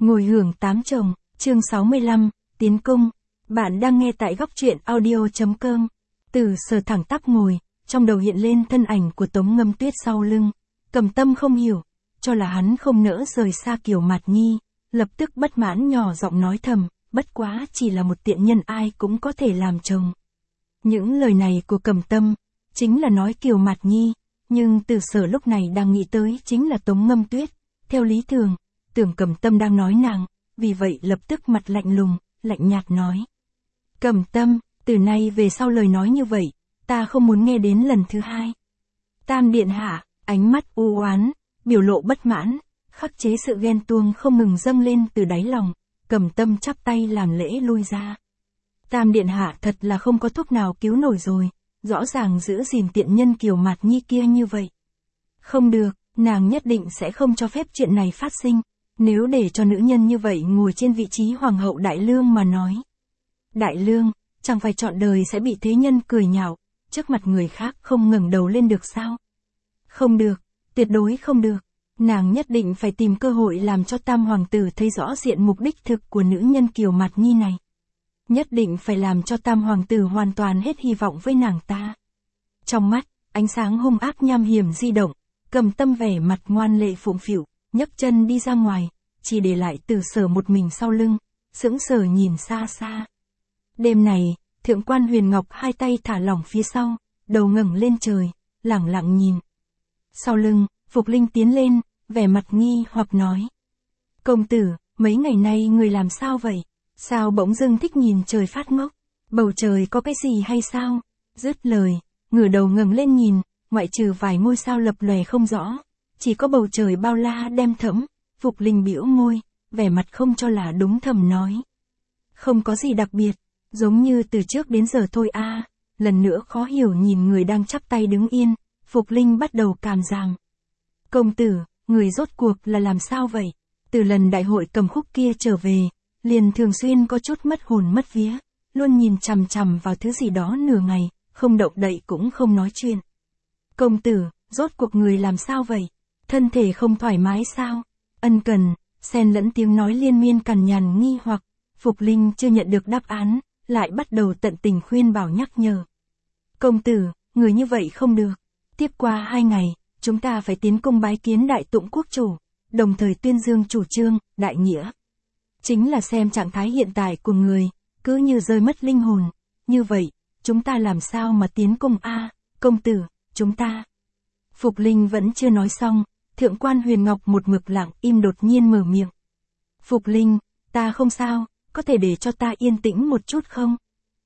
Ngồi hưởng tám chồng, chương 65, tiến cung. Bạn đang nghe tại góc truyện audio.com. Từ Sở thẳng tắp ngồi, trong đầu hiện lên thân ảnh của Tống Ngâm Tuyết sau lưng. Cầm Tâm không hiểu, cho là hắn không nỡ rời xa Kiều Mạt Nhi, lập tức bất mãn nhỏ giọng nói thầm, bất quá chỉ là một tiện nhân ai cũng có thể làm chồng. Những lời này của Cầm Tâm, chính là nói Kiều Mạt Nhi, nhưng Từ Sở lúc này đang nghĩ tới chính là Tống Ngâm Tuyết. Theo lý thường, tưởng Cầm Tâm đang nói nàng, vì vậy lập tức mặt lạnh lùng, lạnh nhạt nói. Cầm Tâm, từ nay về sau lời nói như vậy, ta không muốn nghe đến lần thứ hai. Tam điện hạ, ánh mắt u oán, biểu lộ bất mãn, khắc chế sự ghen tuông không ngừng dâng lên từ đáy lòng, Cầm Tâm chắp tay làm lễ lui ra. Tam điện hạ thật là không có thuốc nào cứu nổi rồi, rõ ràng giữ gìn tiện nhân Kiều Mạt Nhi kia như vậy. Không được, nàng nhất định sẽ không cho phép chuyện này phát sinh, nếu để cho nữ nhân như vậy ngồi trên vị trí hoàng hậu Đại Lương mà nói. Đại Lương, chẳng phải trọn đời sẽ bị thế nhân cười nhạo, trước mặt người khác không ngẩng đầu lên được sao? Không được, tuyệt đối không được, nàng nhất định phải tìm cơ hội làm cho Tam hoàng tử thấy rõ diện mục đích thực của nữ nhân Kiều Mạt Nhi này. Nhất định phải làm cho Tam hoàng tử hoàn toàn hết hy vọng với nàng ta. Trong mắt, ánh sáng hung ác nham hiểm di động, Cầm Tâm vẻ mặt ngoan lệ phụng phịu, nhấc chân đi ra ngoài, chỉ để lại Từ Sở một mình sau lưng, sững sờ nhìn xa xa. Đêm này, Thượng quan Huyền Ngọc hai tay thả lỏng phía sau, đầu ngẩng lên trời, lẳng lặng nhìn. Sau lưng, Phục Linh tiến lên, vẻ mặt nghi hoặc nói. Công tử, mấy ngày nay người làm sao vậy? Sao bỗng dưng thích nhìn trời phát ngốc? Bầu trời có cái gì hay sao? Dứt lời, ngửa đầu ngẩng lên nhìn, ngoại trừ vài ngôi sao lập lòe không rõ, chỉ có bầu trời bao la đen thẫm. Phục Linh bĩu môi, vẻ mặt không cho là đúng thầm nói. Không có gì đặc biệt, giống như từ trước đến giờ thôi a. Lần nữa khó hiểu nhìn người đang chắp tay đứng yên, Phục Linh bắt đầu cảm giảm. Công tử, người rốt cuộc là làm sao vậy? Từ lần đại hội cầm khúc kia trở về, liền thường xuyên có chút mất hồn mất vía, luôn nhìn chằm chằm vào thứ gì đó nửa ngày, không động đậy cũng không nói chuyện. Công tử, rốt cuộc người làm sao vậy? Thân thể không thoải mái sao? Ân cần, xen lẫn tiếng nói liên miên cằn nhằn nghi hoặc, Phục Linh chưa nhận được đáp án, lại bắt đầu tận tình khuyên bảo nhắc nhở. Công tử, người như vậy không được. Tiếp qua 2 ngày, chúng ta phải tiến cung bái kiến Đại Tụng quốc chủ, đồng thời tuyên dương chủ trương, đại nghĩa. Chính là xem trạng thái hiện tại của người, cứ như rơi mất linh hồn. Như vậy, chúng ta làm sao mà tiến cung a? Công tử, chúng ta. Phục Linh vẫn chưa nói xong, Thượng quan Huyền Ngọc một mực lặng im đột nhiên mở miệng. Phục Linh, ta không sao, có thể để cho ta yên tĩnh một chút không?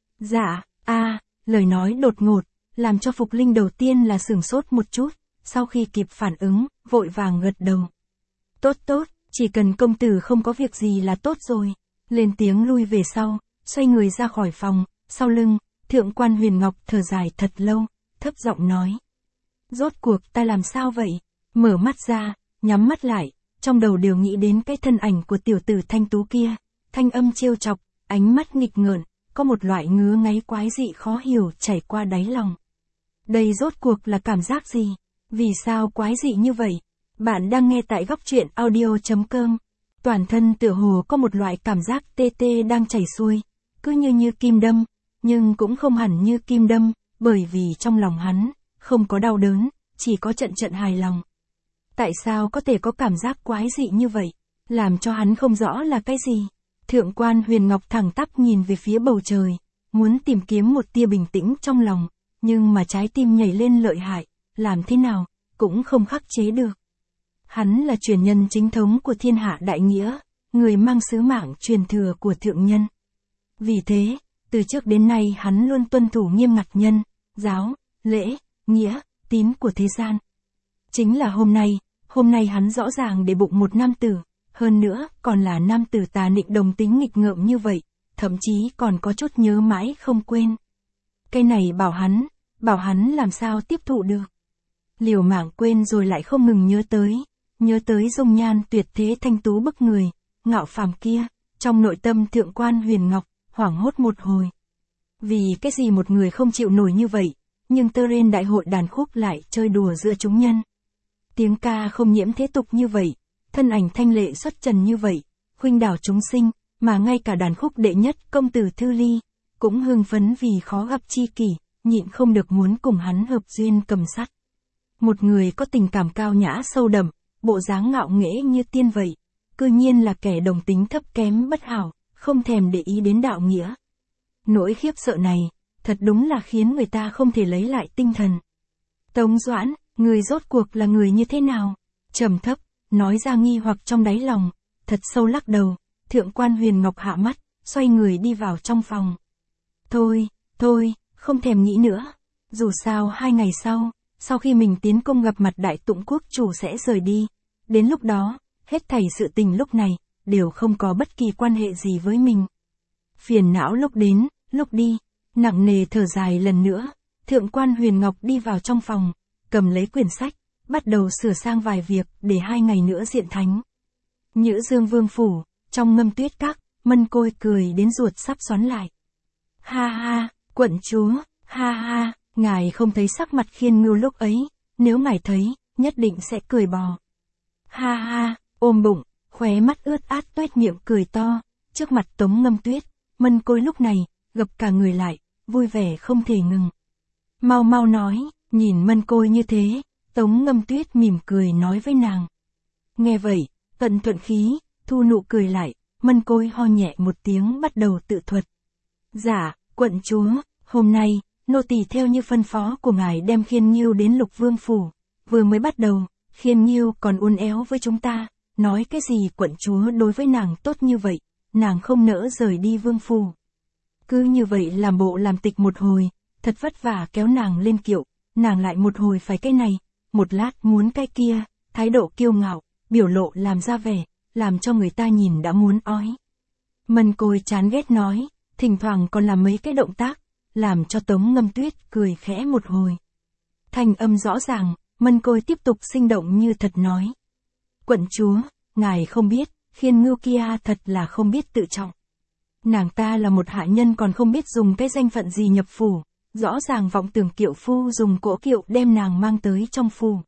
Dạ, lời nói đột ngột, làm cho Phục Linh đầu tiên là sửng sốt một chút, sau khi kịp phản ứng, vội vàng gật đầu. Tốt, chỉ cần công tử không có việc gì là tốt rồi. Lên tiếng lui về sau, xoay người ra khỏi phòng, sau lưng, Thượng quan Huyền Ngọc thở dài thật lâu, thấp giọng nói. Rốt cuộc ta làm sao vậy? Mở mắt ra, nhắm mắt lại, trong đầu đều nghĩ đến cái thân ảnh của tiểu tử thanh tú kia, thanh âm trêu chọc, ánh mắt nghịch ngợn, có một loại ngứa ngáy quái dị khó hiểu chảy qua đáy lòng. Đây rốt cuộc là cảm giác gì? Vì sao quái dị như vậy? Bạn đang nghe tại góc truyện audio.com. Toàn thân tựa hồ có một loại cảm giác tê tê đang chảy xuôi, cứ như kim đâm, nhưng cũng không hẳn như kim đâm, bởi vì trong lòng hắn, không có đau đớn, chỉ có trận hài lòng. Tại sao có thể có cảm giác quái dị như vậy? Làm cho hắn không rõ là cái gì? Thượng quan Huyền Ngọc thẳng tắp nhìn về phía bầu trời, muốn tìm kiếm một tia bình tĩnh trong lòng, nhưng mà trái tim nhảy lên lợi hại, làm thế nào, cũng không khắc chế được. Hắn là truyền nhân chính thống của thiên hạ đại nghĩa, người mang sứ mạng truyền thừa của thượng nhân. Vì thế, từ trước đến nay hắn luôn tuân thủ nghiêm ngặt nhân, giáo, lễ, nghĩa, tín của thế gian. Chính là hôm nay hắn rõ ràng để bụng một nam tử, hơn nữa còn là nam tử tà nịnh đồng tính nghịch ngợm như vậy, thậm chí còn có chút nhớ mãi không quên. Cái này bảo hắn làm sao tiếp thụ được. Liều mạng quên rồi lại không ngừng nhớ tới dung nhan tuyệt thế thanh tú bức người, ngạo phàm kia, trong nội tâm Thượng quan Huyền Ngọc, hoảng hốt một hồi. Vì cái gì một người không chịu nổi như vậy, nhưng tơ rên đại hội đàn khúc lại chơi đùa giữa chúng nhân. Tiếng ca không nhiễm thế tục như vậy, thân ảnh thanh lệ xuất trần như vậy, khuynh đảo chúng sinh, mà ngay cả đàn khúc đệ nhất công tử Thư Ly, cũng hưng phấn vì khó gặp tri kỷ, nhịn không được muốn cùng hắn hợp duyên cầm sắt. Một người có tình cảm cao nhã sâu đậm, bộ dáng ngạo nghễ như tiên vậy, cư nhiên là kẻ đồng tính thấp kém bất hảo, không thèm để ý đến đạo nghĩa. Nỗi khiếp sợ này, thật đúng là khiến người ta không thể lấy lại tinh thần. Tống Doãn, người rốt cuộc là người như thế nào? Trầm thấp, nói ra nghi hoặc trong đáy lòng, thật sâu lắc đầu, Thượng quan Huyền Ngọc hạ mắt, xoay người đi vào trong phòng. Thôi, không thèm nghĩ nữa. Dù sao 2 ngày sau khi mình tiến công gặp mặt Đại Tụng quốc chủ sẽ rời đi. Đến lúc đó, hết thảy sự tình lúc này, đều không có bất kỳ quan hệ gì với mình. Phiền não lúc đến, lúc đi, nặng nề thở dài lần nữa, Thượng quan Huyền Ngọc đi vào trong phòng, cầm lấy quyển sách, bắt đầu sửa sang vài việc để 2 ngày nữa diện thánh. Nhữ Dương Vương phủ, trong Ngâm Tuyết Các, Mân Côi cười đến ruột sắp xoắn lại. Ha ha, quận chúa, ha ha, ngài không thấy sắc mặt Khiên Ngưu lúc ấy, nếu ngài thấy, nhất định sẽ cười bò. Ha ha, ôm bụng, khóe mắt ướt át toét miệng cười to, trước mặt Tống Ngâm Tuyết, Mân Côi lúc này, gập cả người lại, vui vẻ không thể ngừng. Mau nói, nhìn Mân Côi như thế, Tống Ngâm Tuyết mỉm cười nói với nàng. Nghe vậy, Tận thuận khí, thu nụ cười lại, Mân Côi ho nhẹ một tiếng bắt đầu tự thuật. Dạ, quận chúa, hôm nay, nô tỳ theo như phân phó của ngài đem Khiên Nghiêu đến Lục Vương phủ. Vừa mới bắt đầu, Khiên Nghiêu còn uốn éo với chúng ta, nói cái gì quận chúa đối với nàng tốt như vậy, nàng không nỡ rời đi vương phủ. Cứ như vậy làm bộ làm tịch một hồi, thật vất vả kéo nàng lên kiệu, nàng lại một hồi phải cái này, một lát muốn cái kia, thái độ kiêu ngạo, biểu lộ làm ra vẻ, làm cho người ta nhìn đã muốn ói. Mân Côi chán ghét nói, thỉnh thoảng còn làm mấy cái động tác, làm cho Tống Ngâm Tuyết cười khẽ một hồi. Thanh âm rõ ràng, Mân Côi tiếp tục sinh động như thật nói. Quận chúa, ngài không biết, Khiên Ngưu kia thật là không biết tự trọng. Nàng ta là một hạ nhân còn không biết dùng cái danh phận gì nhập phủ, rõ ràng vọng tưởng kiệu phu dùng cỗ kiệu đem nàng mang tới trong phủ.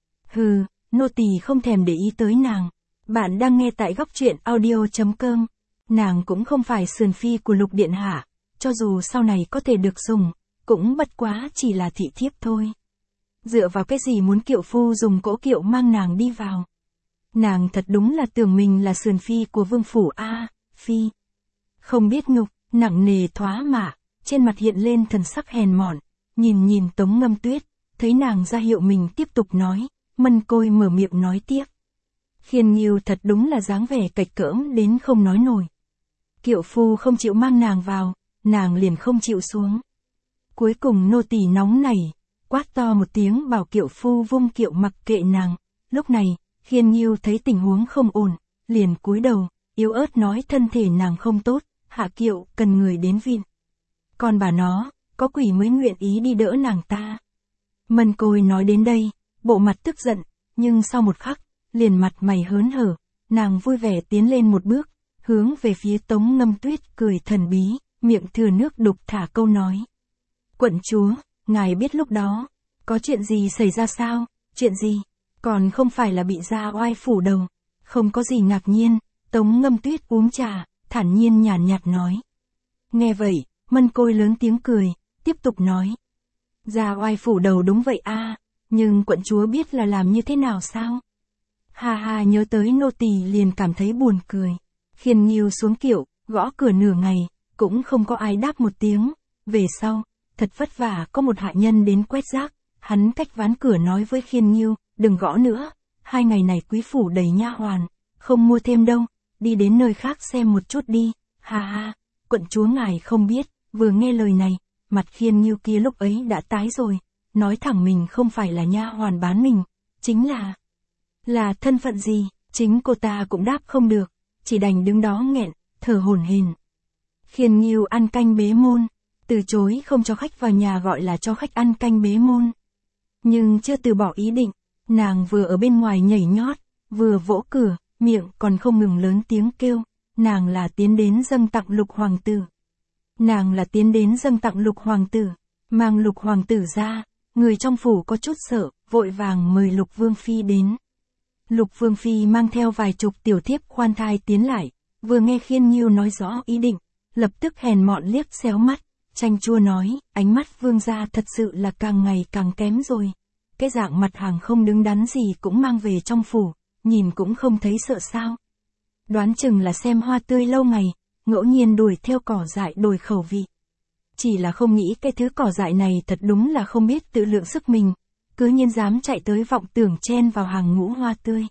Hừ, nô tỳ không thèm để ý tới nàng. Bạn đang nghe tại góc truyện audio.com. Nàng cũng không phải sườn phi của Lục điện hạ, cho dù sau này có thể được dùng, cũng bất quá chỉ là thị thiếp thôi. Dựa vào cái gì muốn kiệu phu dùng cỗ kiệu mang nàng đi vào? Nàng thật đúng là tưởng mình là sườn phi của vương phủ a, phi. Không biết nhục, nặng nề thoá mạ, trên mặt hiện lên thần sắc hèn mọn, nhìn Tống Ngâm Tuyết, thấy nàng ra hiệu mình tiếp tục nói, Mân Côi mở miệng nói tiếp. Khiên Nghiêu thật đúng là dáng vẻ cạch cỡm đến không nói nổi. Kiệu phu không chịu mang nàng vào, nàng liền không chịu xuống. Cuối cùng nô tỳ nóng nảy, quát to một tiếng bảo kiệu phu vung kiệu mặc kệ nàng. Lúc này, Khiên Nghiêu thấy tình huống không ổn, liền cúi đầu, yếu ớt nói thân thể nàng không tốt, hạ kiệu cần người đến vịn. Còn bà nó, có quỷ mới nguyện ý đi đỡ nàng ta. Mân Côi nói đến đây, bộ mặt tức giận, nhưng sau một khắc, liền mặt mày hớn hở, nàng vui vẻ tiến lên một bước, hướng về phía Tống Ngâm Tuyết cười thần bí, miệng thừa nước đục thả câu nói. Quận chúa, ngài biết lúc đó, có chuyện gì xảy ra sao? Chuyện gì? Còn không phải là bị gia oai phủ đầu. Không có gì ngạc nhiên, Tống Ngâm Tuyết uống trà, thản nhiên nhàn nhạt nói. Nghe vậy, Mân Côi lớn tiếng cười, tiếp tục nói. Gia oai phủ đầu đúng vậy a, nhưng quận chúa biết là làm như thế nào sao? Ha ha, nhớ tới nô tỳ liền cảm thấy buồn cười. Khiên Nghiêu xuống kiệu, gõ cửa nửa ngày, cũng không có ai đáp một tiếng. Về sau, thật vất vả có một hạ nhân đến quét rác, hắn cách ván cửa nói với Khiên Nghiêu, đừng gõ nữa, 2 ngày này quý phủ đầy nha hoàn, không mua thêm đâu, đi đến nơi khác xem một chút đi. Ha ha, quận chúa ngài không biết, vừa nghe lời này, mặt Khiên Nghiêu kia lúc ấy đã tái rồi, nói thẳng mình không phải là nha hoàn bán mình, chính là thân phận gì, chính cô ta cũng đáp không được, chỉ đành đứng đó nghẹn, thở hổn hển. Khiên Nghiêu ăn canh bế môn, từ chối không cho khách vào nhà gọi là cho khách ăn canh bế môn. Nhưng chưa từ bỏ ý định, nàng vừa ở bên ngoài nhảy nhót, vừa vỗ cửa, miệng còn không ngừng lớn tiếng kêu, nàng là tiến đến dâng tặng Lục hoàng tử. Nàng là tiến đến dâng tặng Lục hoàng tử, mang Lục hoàng tử ra, người trong phủ có chút sợ, vội vàng mời Lục Vương Phi đến. Lục Vương Phi mang theo vài chục tiểu thiếp khoan thai tiến lại, vừa nghe Khiên Nhiêu nói rõ ý định, lập tức hèn mọn liếc xéo mắt, chanh chua nói, ánh mắt vương gia thật sự là càng ngày càng kém rồi. Cái dạng mặt hàng không đứng đắn gì cũng mang về trong phủ, nhìn cũng không thấy sợ sao. Đoán chừng là xem hoa tươi lâu ngày, ngẫu nhiên đuổi theo cỏ dại đổi khẩu vị. Chỉ là không nghĩ cái thứ cỏ dại này thật đúng là không biết tự lượng sức mình, cứ nhiên dám chạy tới vọng tưởng chen vào hàng ngũ hoa tươi.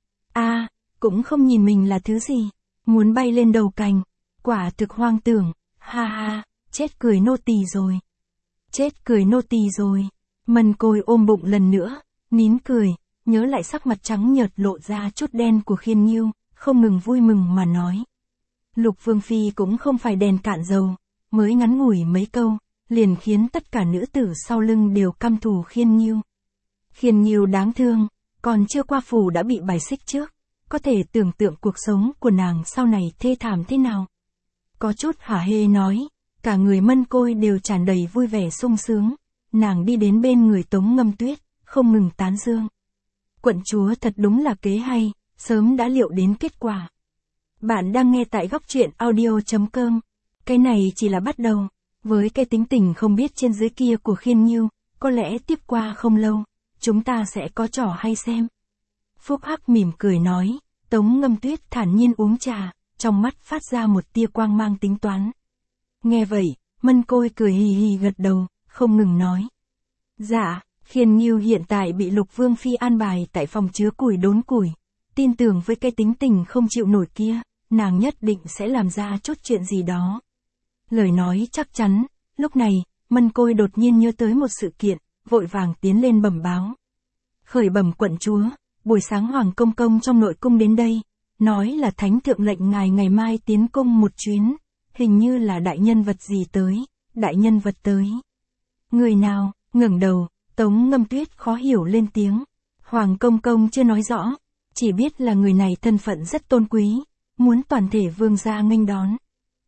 Cũng không nhìn mình là thứ gì, muốn bay lên đầu cành, quả thực hoang tưởng, ha ha, chết cười nô tỳ rồi. Chết cười nô tỳ rồi. Mân Côi ôm bụng lần nữa, nín cười, nhớ lại sắc mặt trắng nhợt lộ ra chút đen của Khiên Nhiêu, không ngừng vui mừng mà nói. Lục Vương Phi cũng không phải đèn cạn dầu, mới ngắn ngủi mấy câu, liền khiến tất cả nữ tử sau lưng đều căm thù Khiên Nhiêu. Khiên Nhiêu đáng thương, còn chưa qua phủ đã bị bài xích trước, có thể tưởng tượng cuộc sống của nàng sau này thê thảm thế nào. Có chút hả hê nói, cả người Mân Côi đều tràn đầy vui vẻ sung sướng, nàng đi đến bên người Tống Ngâm Tuyết, không ngừng tán dương. Quận chúa thật đúng là kế hay, sớm đã liệu đến kết quả. Bạn đang nghe tại góc truyện audio.com. Cái này chỉ là bắt đầu, với cái tính tình không biết trên dưới kia của Khiên Nhiêu, có lẽ tiếp qua không lâu, chúng ta sẽ có trò hay xem. Phúc Hắc mỉm cười nói, Tống Ngâm Tuyết thản nhiên uống trà, trong mắt phát ra một tia quang mang tính toán. Nghe vậy, Mân Côi cười hì hì gật đầu, không ngừng nói. Dạ, Khiên Nhiêu hiện tại bị Lục Vương Phi an bài tại phòng chứa củi đốn củi, tin tưởng với cái tính tình không chịu nổi kia, nàng nhất định sẽ làm ra chút chuyện gì đó. Lời nói chắc chắn, lúc này, Mân Côi đột nhiên nhớ tới một sự kiện, vội vàng tiến lên bẩm báo. Khởi bẩm quận chúa, buổi sáng Hoàng Công Công trong nội cung đến đây, nói là Thánh Thượng lệnh ngài ngày mai tiến cung một chuyến, hình như là đại nhân vật gì tới, đại nhân vật tới. Người nào, ngẩng đầu, Tống Ngâm Tuyết khó hiểu lên tiếng. Hoàng Công Công chưa nói rõ, chỉ biết là người này thân phận rất tôn quý, muốn toàn thể vương gia nghênh đón.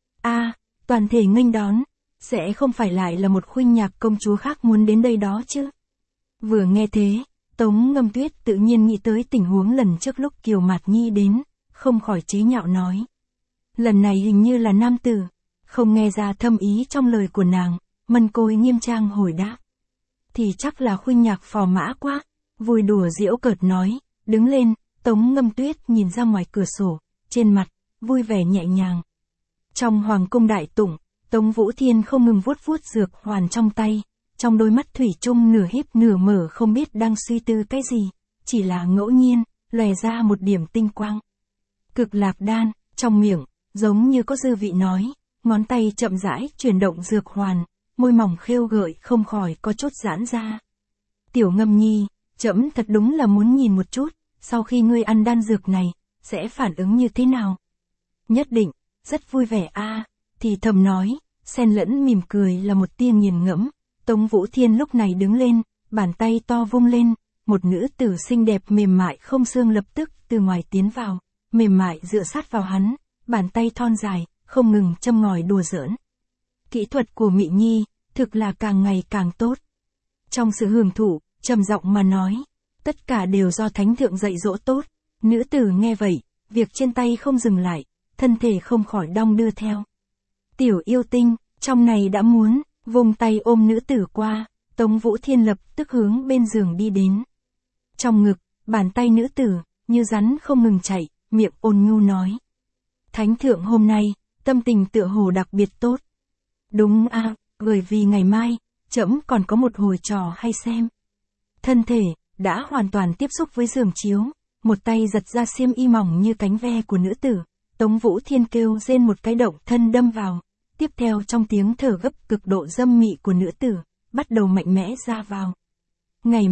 Toàn thể nghênh đón, sẽ không phải lại là một khuynh nhạc công chúa khác muốn đến đây đó chứ. Vừa nghe thế, Tống Ngâm Tuyết tự nhiên nghĩ tới tình huống lần trước lúc Kiều Mạt Nhi đến, không khỏi chế nhạo nói. Lần này hình như là nam tử, không nghe ra thâm ý trong lời của nàng, Mân Côi nghiêm trang hồi đáp. Thì chắc là khuynh nhạc phò mã quá, vui đùa giễu cợt nói, đứng lên, Tống Ngâm Tuyết nhìn ra ngoài cửa sổ, trên mặt, vui vẻ nhẹ nhàng. Trong hoàng cung đại tụng, Tống Vũ Thiên không ngừng vuốt vuốt dược hoàn trong tay, trong đôi mắt thủy chung nửa híp nửa mở không biết đang suy tư cái gì, chỉ là ngẫu nhiên, lòe ra một điểm tinh quang. Cực lạc đan, trong miệng, giống như có dư vị nói, ngón tay chậm rãi chuyển động dược hoàn, môi mỏng khêu gợi không khỏi có chút giãn ra. Tiểu Ngâm Nhi, trẫm thật đúng là muốn nhìn một chút, sau khi ngươi ăn đan dược này, sẽ phản ứng như thế nào? Nhất định, rất vui vẻ thì thầm nói, xen lẫn mỉm cười là một tia nghiền ngẫm. Tống Vũ Thiên lúc này đứng lên, bàn tay to vung lên, một nữ tử xinh đẹp mềm mại không xương lập tức từ ngoài tiến vào, mềm mại dựa sát vào hắn, bàn tay thon dài, không ngừng châm ngòi đùa giỡn. Kỹ thuật của Mị Nhi, thực là càng ngày càng tốt. Trong sự hưởng thụ, trầm giọng mà nói, tất cả đều do Thánh Thượng dạy dỗ tốt. Nữ tử nghe vậy, việc trên tay không dừng lại, thân thể không khỏi đong đưa theo. Tiểu yêu tinh, trong này đã muốn, vùng tay ôm nữ tử qua, Tống Vũ Thiên lập tức hướng bên giường đi đến. Trong ngực, bàn tay nữ tử, như rắn không ngừng chạy, miệng ôn nhu nói. Thánh Thượng hôm nay, tâm tình tựa hồ đặc biệt tốt. Đúng bởi vì ngày mai, trẫm còn có một hồi trò hay xem. Thân thể, đã hoàn toàn tiếp xúc với giường chiếu, một tay giật ra xiêm y mỏng như cánh ve của nữ tử, Tống Vũ Thiên kêu rên một cái động thân đâm vào, tiếp theo trong tiếng thở gấp cực độ dâm mị của nữ tử, bắt đầu mạnh mẽ ra vào. Ngày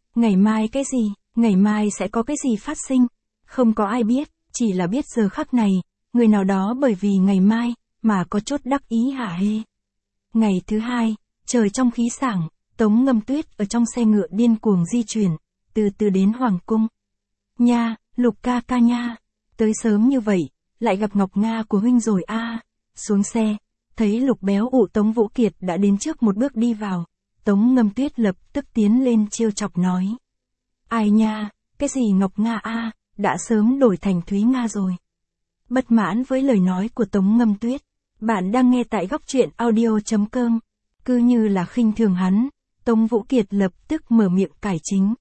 mai cái gì, ngày mai sẽ có cái gì phát sinh, không có ai biết, chỉ là biết giờ khắc này, người nào đó bởi vì ngày mai, mà có chút đắc ý hả hê. Ngày thứ hai, trời trong khí sảng, Tống Ngâm Tuyết ở trong xe ngựa điên cuồng di chuyển, từ từ đến Hoàng cung. Nha, Lục ca ca nha, tới sớm như vậy, lại gặp Ngọc Nga của huynh rồi Xuống xe, thấy Lục béo ụ Tống Vũ Kiệt đã đến trước một bước đi vào, Tống Ngâm Tuyết lập tức tiến lên trêu chọc nói. Ai nha, cái gì Ngọc Nga đã sớm đổi thành Thúy Nga rồi. bất mãn với lời nói của Tống Ngâm Tuyết. Bạn đang nghe tại góc truyện audio.com. Cứ như là khinh thường hắn, Tống Vũ Kiệt lập tức mở miệng cải chính.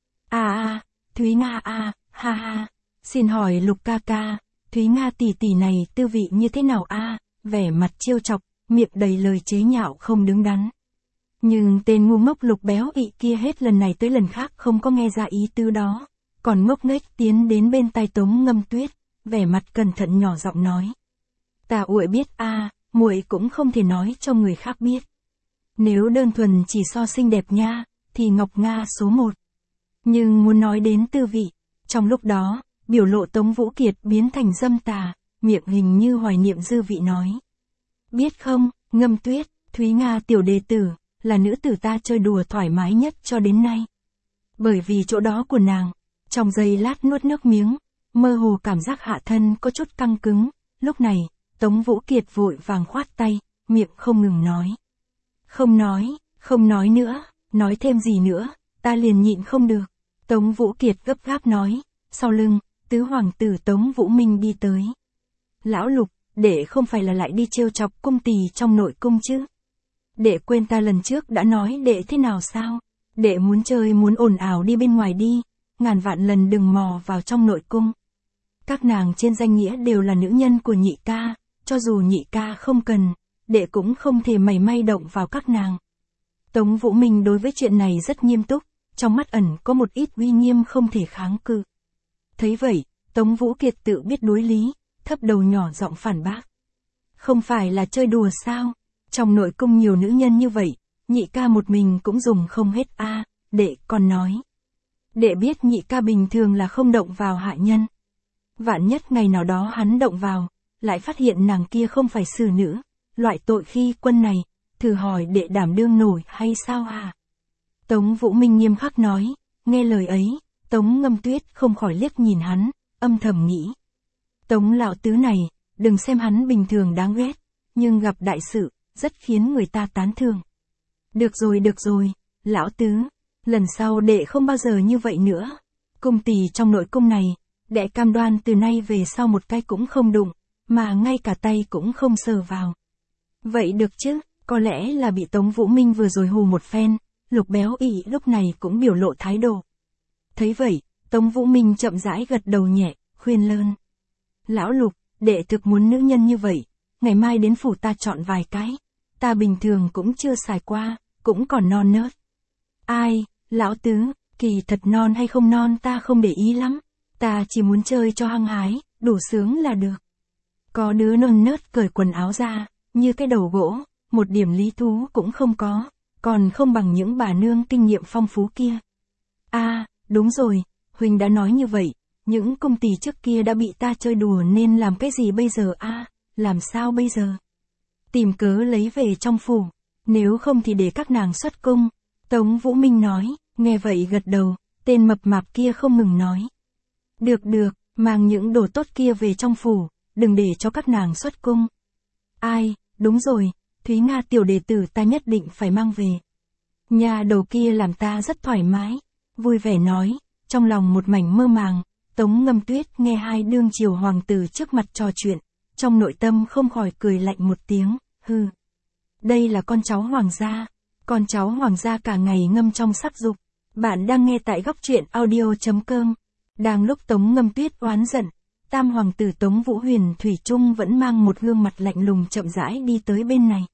Thúy Nga ha ha, xin hỏi Lục ca ca, Thúy Nga tỷ tỷ này tư vị như thế nào vẻ mặt trêu chọc, miệng đầy lời chế nhạo không đứng đắn. Nhưng tên ngu ngốc Lục béo ị kia hết lần này tới lần khác không có nghe ra ý tứ đó, còn ngốc nghếch tiến đến bên tai Tống Ngâm Tuyết, vẻ mặt cẩn thận nhỏ giọng nói. Ta uội biết muội cũng không thể nói cho người khác biết. Nếu đơn thuần chỉ so xinh đẹp nha, thì Ngọc Nga số 1. Nhưng muốn nói đến tư vị, trong lúc đó, biểu lộ Tống Vũ Kiệt biến thành dâm tà, miệng hình như hoài niệm dư vị nói. Biết không, Ngâm Tuyết, Thúy Nga tiểu đệ tử, là nữ tử ta chơi đùa thoải mái nhất cho đến nay. Bởi vì chỗ đó của nàng, trong giây lát nuốt nước miếng, mơ hồ cảm giác hạ thân có chút căng cứng, lúc này, Tống Vũ Kiệt vội vàng khoát tay, miệng không ngừng nói. Không nói nữa, nói thêm gì nữa, ta liền nhịn không được. Tống Vũ Kiệt gấp gáp nói, sau lưng, tứ hoàng tử Tống Vũ Minh đi tới. Lão Lục, đệ không phải là lại đi trêu chọc cung tỳ trong nội cung chứ? Đệ quên ta lần trước đã nói đệ thế nào sao? Đệ muốn chơi muốn ồn ào đi bên ngoài đi, ngàn vạn lần đừng mò vào trong nội cung. Các nàng trên danh nghĩa đều là nữ nhân của nhị ca, cho dù nhị ca không cần, đệ cũng không thể mảy may động vào các nàng. Tống Vũ Minh đối với chuyện này rất nghiêm túc, trong mắt ẩn có một ít uy nghiêm không thể kháng cự. Thấy vậy, Tống Vũ Kiệt tự biết đối lý, thấp đầu nhỏ giọng phản bác. Không phải là chơi đùa sao? Trong nội cung nhiều nữ nhân như vậy, nhị ca một mình cũng dùng không hết đệ còn nói. Đệ biết nhị ca bình thường là không động vào hạ nhân. Vạn nhất ngày nào đó hắn động vào, lại phát hiện nàng kia không phải xử nữ, loại tội khi quân này, thử hỏi đệ đảm đương nổi hay sao Tống Vũ Minh nghiêm khắc nói, nghe lời ấy, Tống Ngâm Tuyết không khỏi liếc nhìn hắn, âm thầm nghĩ. Tống lão tứ này, đừng xem hắn bình thường đáng ghét, nhưng gặp đại sự, rất khiến người ta tán thưởng. Được rồi, lão tứ, lần sau đệ không bao giờ như vậy nữa. Cung tỳ trong nội cung này, đệ cam đoan từ nay về sau một cái cũng không đụng, mà ngay cả tay cũng không sờ vào. Vậy được chứ, có lẽ là bị Tống Vũ Minh vừa rồi hù một phen, Lục béo ị lúc này cũng biểu lộ thái độ. Thấy vậy, Tống Vũ Minh chậm rãi gật đầu nhẹ, khuyên lơn. Lão Lục, đệ thực muốn nữ nhân như vậy, ngày mai đến phủ ta chọn vài cái, ta bình thường cũng chưa xài qua, cũng còn non nớt. Ai, lão tứ, kỳ thật non hay không non ta không để ý lắm, ta chỉ muốn chơi cho hăng hái, đủ sướng là được. Có đứa non nớt cởi quần áo ra, như cái đầu gỗ, một điểm lý thú cũng không có, còn không bằng những bà nương kinh nghiệm phong phú kia. Đúng rồi, Huỳnh đã nói như vậy, những cung tỳ trước kia đã bị ta chơi đùa nên làm cái gì bây giờ làm sao bây giờ? Tìm cớ lấy về trong phủ, nếu không thì để các nàng xuất cung. Tống Vũ Minh nói, nghe vậy gật đầu, tên mập mạp kia không ngừng nói. Được, mang những đồ tốt kia về trong phủ, đừng để cho các nàng xuất cung. Đúng rồi, Thúy Nga tiểu đệ tử ta nhất định phải mang về. Nhà đầu kia làm ta rất thoải mái, vui vẻ nói, trong lòng một mảnh mơ màng. Tống Ngâm Tuyết nghe hai đương triều hoàng tử trước mặt trò chuyện, trong nội tâm không khỏi cười lạnh một tiếng, hừ. Đây là con cháu hoàng gia cả ngày ngâm trong sắc dục. Bạn đang nghe tại góc truyện audio.com. Đang lúc Tống Ngâm Tuyết oán giận, tam hoàng tử Tống Vũ Huyền thủy chung vẫn mang một gương mặt lạnh lùng chậm rãi đi tới bên này.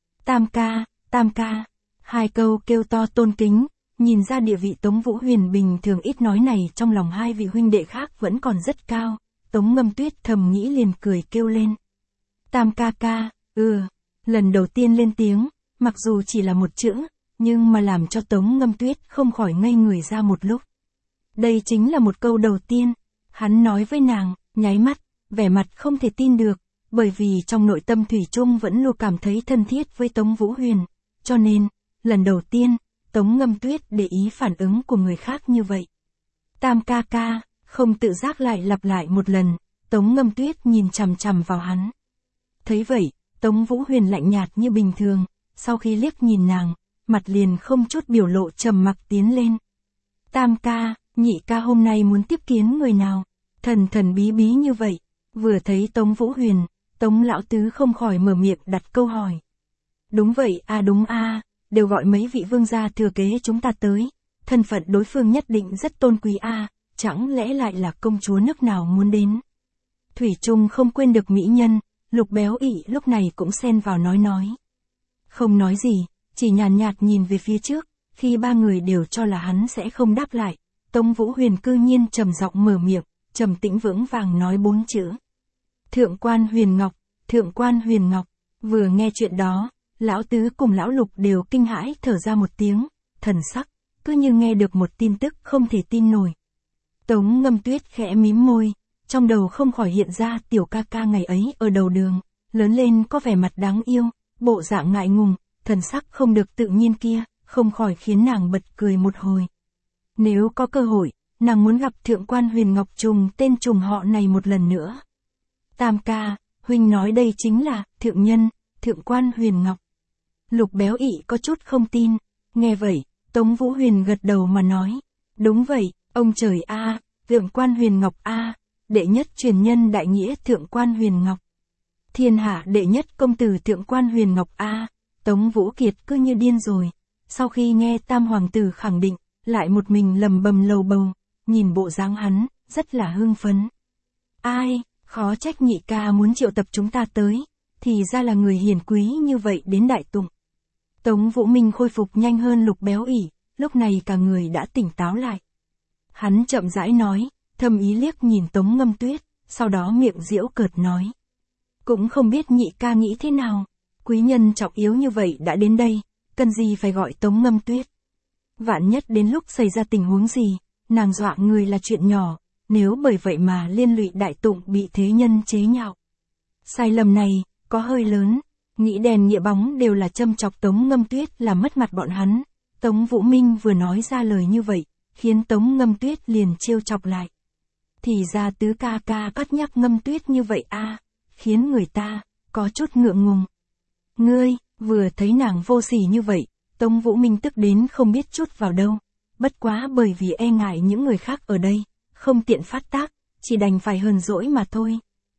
Tam ca, hai câu kêu to tôn kính, nhìn ra địa vị Tống Vũ Huyền bình thường ít nói này trong lòng hai vị huynh đệ khác vẫn còn rất cao, Tống Ngâm Tuyết thầm nghĩ liền cười kêu lên. Tam ca, lần đầu tiên lên tiếng, mặc dù chỉ là một chữ, nhưng mà làm cho Tống Ngâm Tuyết không khỏi ngây người ra một lúc. Đây chính là một câu đầu tiên, hắn nói với nàng, nháy mắt, vẻ mặt không thể tin được, bởi vì trong nội tâm thủy chung vẫn luôn cảm thấy thân thiết với Tống Vũ Huyền, cho nên, lần đầu tiên, Tống Ngâm Tuyết để ý phản ứng của người khác như vậy. Tam ca, không tự giác lại lặp lại một lần, Tống Ngâm Tuyết nhìn chằm chằm vào hắn. Thấy vậy, Tống Vũ Huyền lạnh nhạt như bình thường, sau khi liếc nhìn nàng, mặt liền không chút biểu lộ trầm mặc tiến lên. Tam ca, nhị ca hôm nay muốn tiếp kiến người nào? Thần bí bí như vậy, Vừa thấy Tống Vũ Huyền, Tống lão tứ không khỏi mở miệng đặt câu hỏi. Đúng vậy đúng đều gọi mấy vị vương gia thừa kế chúng ta tới, thân phận đối phương nhất định rất tôn quý chẳng lẽ lại là công chúa nước nào muốn đến. Thủy Trung không quên được mỹ nhân, Lục Béo Ị lúc này cũng xen vào nói. Không nói gì, chỉ nhàn nhạt nhìn về phía trước, khi ba người đều cho là hắn sẽ không đáp lại, Tống Vũ Huyền cư nhiên trầm giọng mở miệng, trầm tĩnh vững vàng nói 4 chữ. Thượng quan Huyền Ngọc, Thượng quan Huyền Ngọc. Vừa nghe chuyện đó, lão tứ cùng lão Lục đều kinh hãi thở ra một tiếng, thần sắc, cứ như nghe được một tin tức không thể tin nổi. Tống Ngâm Tuyết khẽ mím môi, trong đầu không khỏi hiện ra tiểu ca ca ngày ấy ở đầu đường, lớn lên có vẻ mặt đáng yêu, bộ dạng ngại ngùng, thần sắc không được tự nhiên kia, không khỏi khiến nàng bật cười một hồi. Nếu có cơ hội, nàng muốn gặp Thượng quan Huyền Ngọc trùng tên trùng họ này một lần nữa. Tam ca, huynh nói đây chính là thượng nhân, Thượng quan Huyền Ngọc. Lục Béo Ị có chút không tin, nghe vậy, Tống Vũ Huyền gật đầu mà nói, đúng vậy, ông trời Thượng quan Huyền Ngọc đệ nhất truyền nhân đại nghĩa Thượng quan Huyền Ngọc. Thiên hạ đệ nhất công tử Thượng quan Huyền Ngọc Tống Vũ Kiệt cứ như điên rồi, sau khi nghe tam hoàng tử khẳng định, lại một mình lầm bầm lầu bầu, nhìn bộ dáng hắn, rất là hưng phấn. Ai, khó trách nhị ca muốn triệu tập chúng ta tới, thì ra là người hiền quý như vậy đến đại tụng. Tống Vũ Minh khôi phục nhanh hơn Lục Béo Ỉ, lúc này cả người đã tỉnh táo lại. Hắn chậm rãi nói, thầm ý liếc nhìn Tống Ngâm Tuyết, sau đó miệng giễu cợt nói. Cũng không biết nhị ca nghĩ thế nào, quý nhân trọng yếu như vậy đã đến đây, cần gì phải gọi Tống Ngâm Tuyết. Vạn nhất đến lúc xảy ra tình huống gì, nàng dọa người là chuyện nhỏ, nếu bởi vậy mà liên lụy đại tụng bị thế nhân chế nhạo. Sai lầm này, có hơi lớn, nghĩ đèn nghĩa bóng đều là châm chọc Tống Ngâm Tuyết làm mất mặt bọn hắn. Tống Vũ Minh vừa nói ra lời như vậy, khiến Tống Ngâm Tuyết liền trêu chọc lại. Thì ra tứ ca ca cất nhắc Ngâm Tuyết như vậy khiến người ta có chút ngượng ngùng. Ngươi, vừa thấy nàng vô sỉ như vậy, Tống Vũ Minh tức đến không biết chút vào đâu, bất quá bởi vì e ngại những người khác ở đây, không tiện phát tác, chỉ đành phải hờn dỗi mà thôi.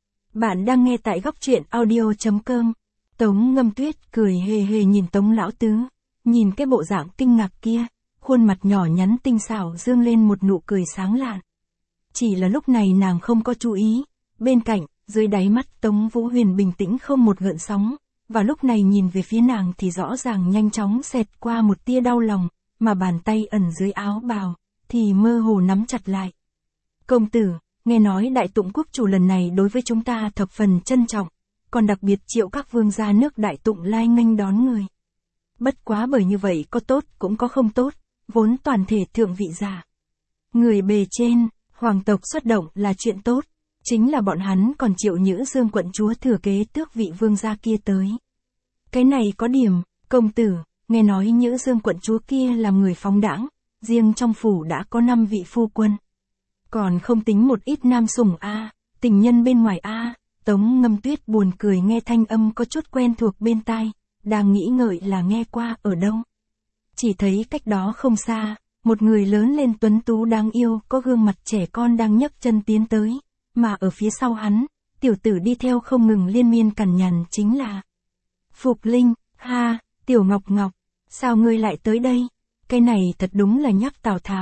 Bạn đang nghe tại góc truyện audio.com. Tống Ngâm Tuyết cười hề hề nhìn Tống lão tứ, nhìn cái bộ dạng kinh ngạc kia, khuôn mặt nhỏ nhắn tinh xảo dương lên một nụ cười sáng lạn. Chỉ là lúc này nàng không có chú ý, bên cạnh, dưới đáy mắt Tống Vũ Huyền bình tĩnh không một gợn sóng, và lúc này nhìn về phía nàng thì rõ ràng nhanh chóng xẹt qua một tia đau lòng, mà bàn tay ẩn dưới áo bào, thì mơ hồ nắm chặt lại. Công tử, nghe nói đại tụng quốc chủ lần này đối với chúng ta thập phần trân trọng, còn đặc biệt triệu các vương gia nước đại tụng lai nghênh đón người. Bất quá bởi như vậy có tốt cũng có không tốt, vốn toàn thể thượng vị giả. Người bề trên, hoàng tộc xuất động là chuyện tốt, chính là bọn hắn còn triệu Nhữ Dương quận chúa thừa kế tước vị vương gia kia tới. Cái này có điểm, công tử, nghe nói Nhữ Dương quận chúa kia là người phóng đãng, riêng trong phủ đã có 5 vị phu quân. Còn không tính một ít nam sủng tình nhân bên ngoài Tống Ngâm Tuyết buồn cười nghe thanh âm có chút quen thuộc bên tai, đang nghĩ ngợi là nghe qua ở đâu. Chỉ thấy cách đó không xa, một người lớn lên tuấn tú đáng yêu có gương mặt trẻ con đang nhấc chân tiến tới, mà ở phía sau hắn, tiểu tử đi theo không ngừng liên miên cằn nhằn chính là Phục Linh. Tiểu Ngọc Ngọc, sao ngươi lại tới đây? Cái này thật đúng là nhắc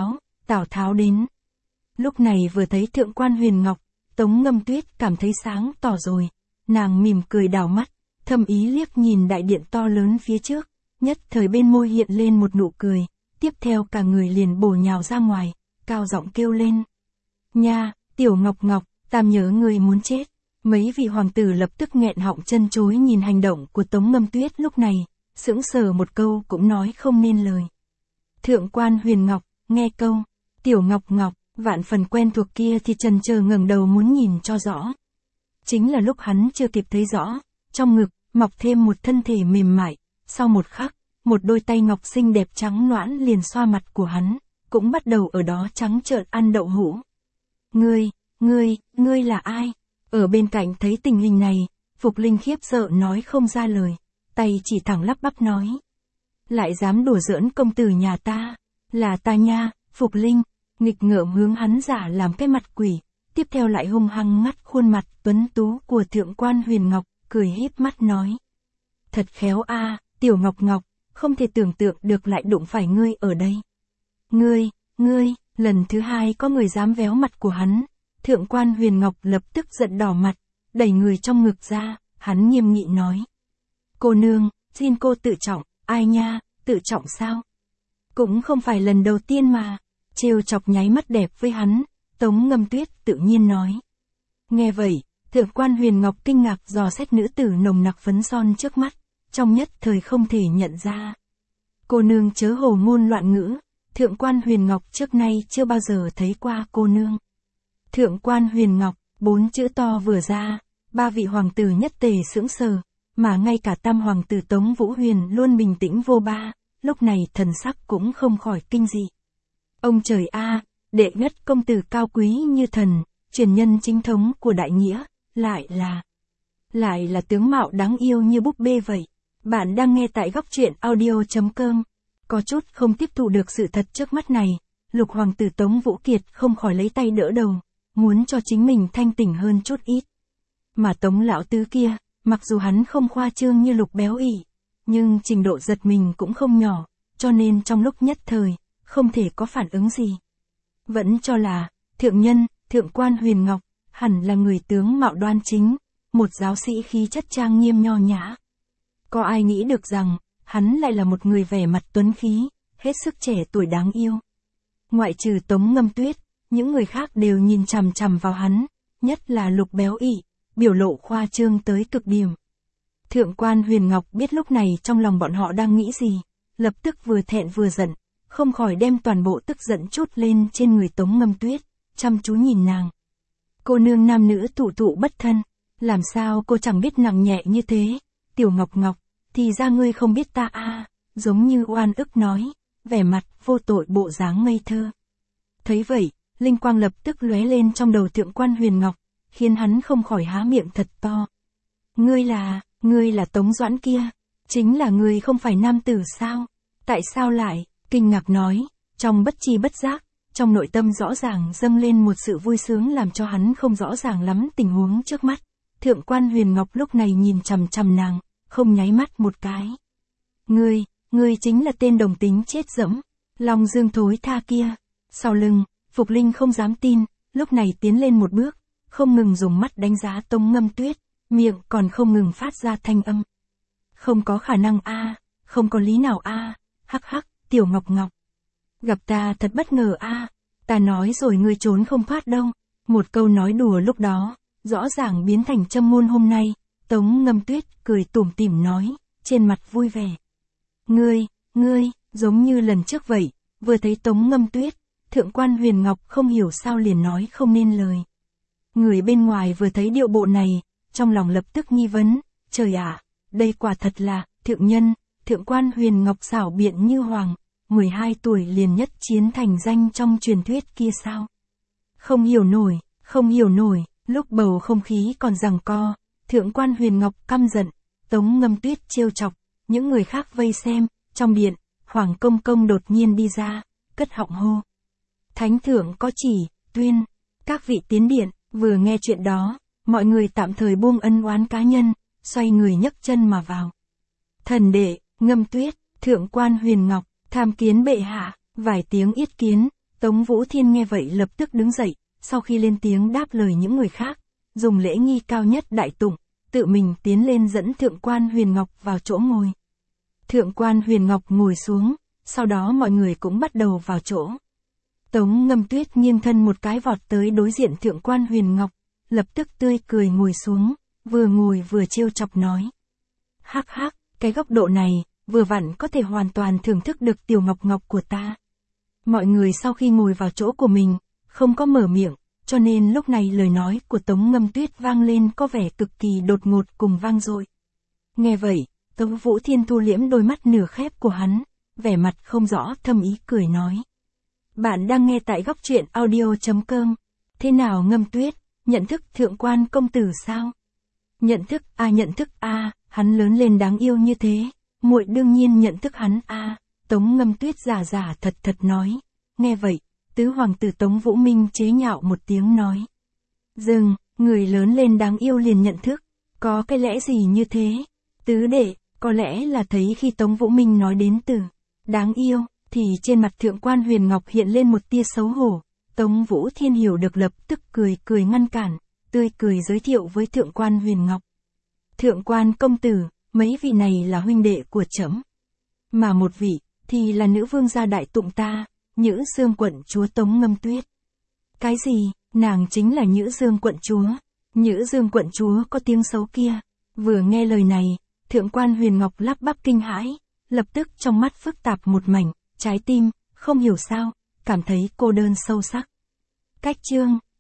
Tào Tháo đến. Lúc này vừa thấy Thượng quan Huyền Ngọc, Tống Ngâm Tuyết cảm thấy sáng tỏ rồi, nàng mỉm cười đảo mắt, thầm ý liếc nhìn đại điện to lớn phía trước, nhất thời bên môi hiện lên một nụ cười, tiếp theo cả người liền bổ nhào ra ngoài, cao giọng kêu lên. Nha, Tiểu Ngọc Ngọc, tam nhớ người muốn chết. Mấy vị hoàng tử lập tức nghẹn họng chân chối nhìn hành động của Tống Ngâm Tuyết lúc này, sững sờ một câu cũng nói không nên lời. Thượng quan Huyền Ngọc, nghe câu, Tiểu Ngọc Ngọc, vạn phần quen thuộc kia thì chần chờ ngẩng đầu muốn nhìn cho rõ. Chính là lúc hắn chưa kịp thấy rõ, trong ngực, mọc thêm một thân thể mềm mại, sau một khắc, một đôi tay ngọc xinh đẹp trắng nõn liền xoa mặt của hắn, cũng bắt đầu ở đó trắng trợn ăn đậu hũ. Ngươi là ai? Ở bên cạnh thấy tình hình này, Phục Linh khiếp sợ nói không ra lời, tay chỉ thẳng lắp bắp nói. Lại dám đùa giỡn công tử nhà ta, là ta nha, Phục Linh, nghịch ngợm hướng hắn giả làm cái mặt quỷ, tiếp theo lại hung hăng ngắt khuôn mặt tuấn tú của Thượng quan Huyền Ngọc, cười híp mắt nói. Thật khéo a, Tiểu Ngọc Ngọc, không thể tưởng tượng được lại đụng phải ngươi ở đây. Ngươi, lần thứ hai có người dám véo mặt của hắn. Thượng quan Huyền Ngọc lập tức giận đỏ mặt, đẩy người trong ngực ra, hắn nghiêm nghị nói. Cô nương, xin cô tự trọng, ai nha, tự trọng sao? Cũng không phải lần đầu tiên mà, trêu chọc nháy mắt đẹp với hắn, Tống Ngâm Tuyết tự nhiên nói. Nghe vậy, Thượng quan Huyền Ngọc kinh ngạc dò xét nữ tử nồng nặc phấn son trước mắt, trong nhất thời không thể nhận ra. Cô nương chớ hồ ngôn loạn ngữ, Thượng quan Huyền Ngọc trước nay chưa bao giờ thấy qua cô nương. Thượng quan Huyền Ngọc, 4 chữ to vừa ra, 3 vị hoàng tử nhất tề sững sờ, mà ngay cả tam hoàng tử Tống Vũ Huyền luôn bình tĩnh vô ba, lúc này thần sắc cũng không khỏi kinh dị. Ông trời a, đệ nhất công tử cao quý như thần, truyền nhân chính thống của đại nghĩa, lại là tướng mạo đáng yêu như búp bê vậy. Bạn đang nghe tại góc truyện audio.com. Có chút không tiếp thụ được sự thật trước mắt này, lục hoàng tử Tống Vũ Kiệt không khỏi lấy tay đỡ đầu, muốn cho chính mình thanh tỉnh hơn chút ít. Mà Tống lão tứ kia, mặc dù hắn không khoa trương như Lục béo ỉ, nhưng trình độ giật mình cũng không nhỏ, cho nên trong lúc nhất thời, không thể có phản ứng gì. Vẫn cho là, thượng nhân, Thượng quan Huyền Ngọc, hẳn là người tướng mạo đoan chính, một giáo sĩ khí chất trang nghiêm nho nhã. Có ai nghĩ được rằng, hắn lại là một người vẻ mặt tuấn khí, hết sức trẻ tuổi đáng yêu. Ngoại trừ Tống Ngâm Tuyết, những người khác đều nhìn chằm chằm vào hắn, nhất là Lục béo ỉ, biểu lộ khoa trương tới cực điểm. Thượng quan Huyền Ngọc biết lúc này trong lòng bọn họ đang nghĩ gì, lập tức vừa thẹn vừa giận, không khỏi đem toàn bộ tức giận trút lên trên người Tống Ngâm Tuyết, chăm chú nhìn nàng. Cô nương nam nữ thụ thụ bất thân, làm sao cô chẳng biết nặng nhẹ như thế, Tiểu Ngọc Ngọc, thì ra ngươi không biết ta a, giống như oan ức nói, vẻ mặt vô tội bộ dáng ngây thơ. Thấy vậy, linh quang lập tức lóe lên trong đầu Thượng quan Huyền Ngọc, khiến hắn không khỏi há miệng thật to. Ngươi là Tống Doãn kia, chính là ngươi không phải nam tử sao? Tại sao lại, kinh ngạc nói, trong bất chi bất giác, trong nội tâm rõ ràng dâng lên một sự vui sướng làm cho hắn không rõ ràng lắm tình huống trước mắt. Thượng quan Huyền Ngọc lúc này nhìn chằm chằm nàng, không nháy mắt một cái. Ngươi chính là tên đồng tính chết dẫm, Long Dương thối tha kia. Sau lưng, Phục Linh không dám tin, lúc này tiến lên một bước, không ngừng dùng mắt đánh giá Tống Ngâm Tuyết, miệng còn không ngừng phát ra thanh âm. Không có khả năng a, không có lý nào a, hắc hắc, Tiểu Ngọc Ngọc. Gặp ta thật bất ngờ a, ta nói rồi ngươi trốn không thoát đâu. Một câu nói đùa lúc đó, rõ ràng biến thành châm ngôn hôm nay, Tống Ngâm Tuyết cười tủm tỉm nói, trên mặt vui vẻ. Ngươi, giống như lần trước vậy, vừa thấy Tống Ngâm Tuyết, Thượng quan Huyền Ngọc không hiểu sao liền nói không nên lời. Người bên ngoài vừa thấy điệu bộ này, trong lòng lập tức nghi vấn, trời ạ, đây quả thật là, thượng nhân, Thượng quan Huyền Ngọc xảo biện như hoàng, 12 tuổi liền nhất chiến thành danh trong truyền thuyết kia sao? Không hiểu nổi, lúc bầu không khí còn giằng co, Thượng quan Huyền Ngọc căm giận, Tống Ngâm Tuyết trêu chọc, những người khác vây xem, trong điện, Hoàng Công Công đột nhiên đi ra, cất họng hô. Thánh thượng có chỉ, tuyên, các vị tiến điện. Vừa nghe chuyện đó, mọi người tạm thời buông ân oán cá nhân, xoay người nhấc chân mà vào. Thần đệ, Ngâm Tuyết, Thượng quan Huyền Ngọc, tham kiến bệ hạ, vài tiếng yết kiến, Tống Vũ Thiên nghe vậy lập tức đứng dậy, sau khi lên tiếng đáp lời những người khác, dùng lễ nghi cao nhất đại tụng, tự mình tiến lên dẫn Thượng quan Huyền Ngọc vào chỗ ngồi. Thượng quan Huyền Ngọc ngồi xuống, sau đó mọi người cũng bắt đầu vào chỗ. Tống Ngâm Tuyết nghiêng thân một cái vọt tới đối diện Thượng quan Huyền Ngọc, lập tức tươi cười ngồi xuống, vừa ngồi vừa trêu chọc nói. Hắc hắc, cái góc độ này, vừa vặn có thể hoàn toàn thưởng thức được Tiểu Ngọc Ngọc của ta. Mọi người sau khi ngồi vào chỗ của mình, không có mở miệng, cho nên lúc này lời nói của Tống Ngâm Tuyết vang lên có vẻ cực kỳ đột ngột cùng vang dội. Nghe vậy, Tống Vũ Thiên thu liễm đôi mắt nửa khép của hắn, vẻ mặt không rõ thâm ý cười nói. Bạn đang nghe tại góc truyện audio.com. Thế nào Ngâm Tuyết, nhận thức Thượng quan công tử sao? Nhận thức a, hắn lớn lên đáng yêu như thế, muội đương nhiên nhận thức hắn a. Tống Ngâm Tuyết giả thật nói. Nghe vậy, tứ hoàng tử Tống Vũ Minh chế nhạo một tiếng nói. Dừng, người lớn lên đáng yêu liền nhận thức. Có cái lẽ gì như thế? Tứ đệ, có lẽ là thấy khi Tống Vũ Minh nói đến từ đáng yêu, thì trên mặt Thượng quan Huyền Ngọc hiện lên một tia xấu hổ. Tống Vũ Thiên hiểu được lập tức cười ngăn cản, tươi cười giới thiệu với Thượng quan Huyền Ngọc. Thượng quan công tử, mấy vị này là huynh đệ của trẫm, mà một vị thì là nữ vương gia đại tụng ta, Nhữ Dương quận chúa Tống Ngâm Tuyết. Cái gì? Nàng chính là Nhữ Dương quận chúa. Nhữ Dương quận chúa có tiếng xấu kia. Vừa nghe lời này, Thượng quan Huyền Ngọc lắp bắp kinh hãi, lập tức trong mắt phức tạp một mảnh, trái tim, không hiểu sao, cảm thấy cô đơn sâu sắc. Cách chương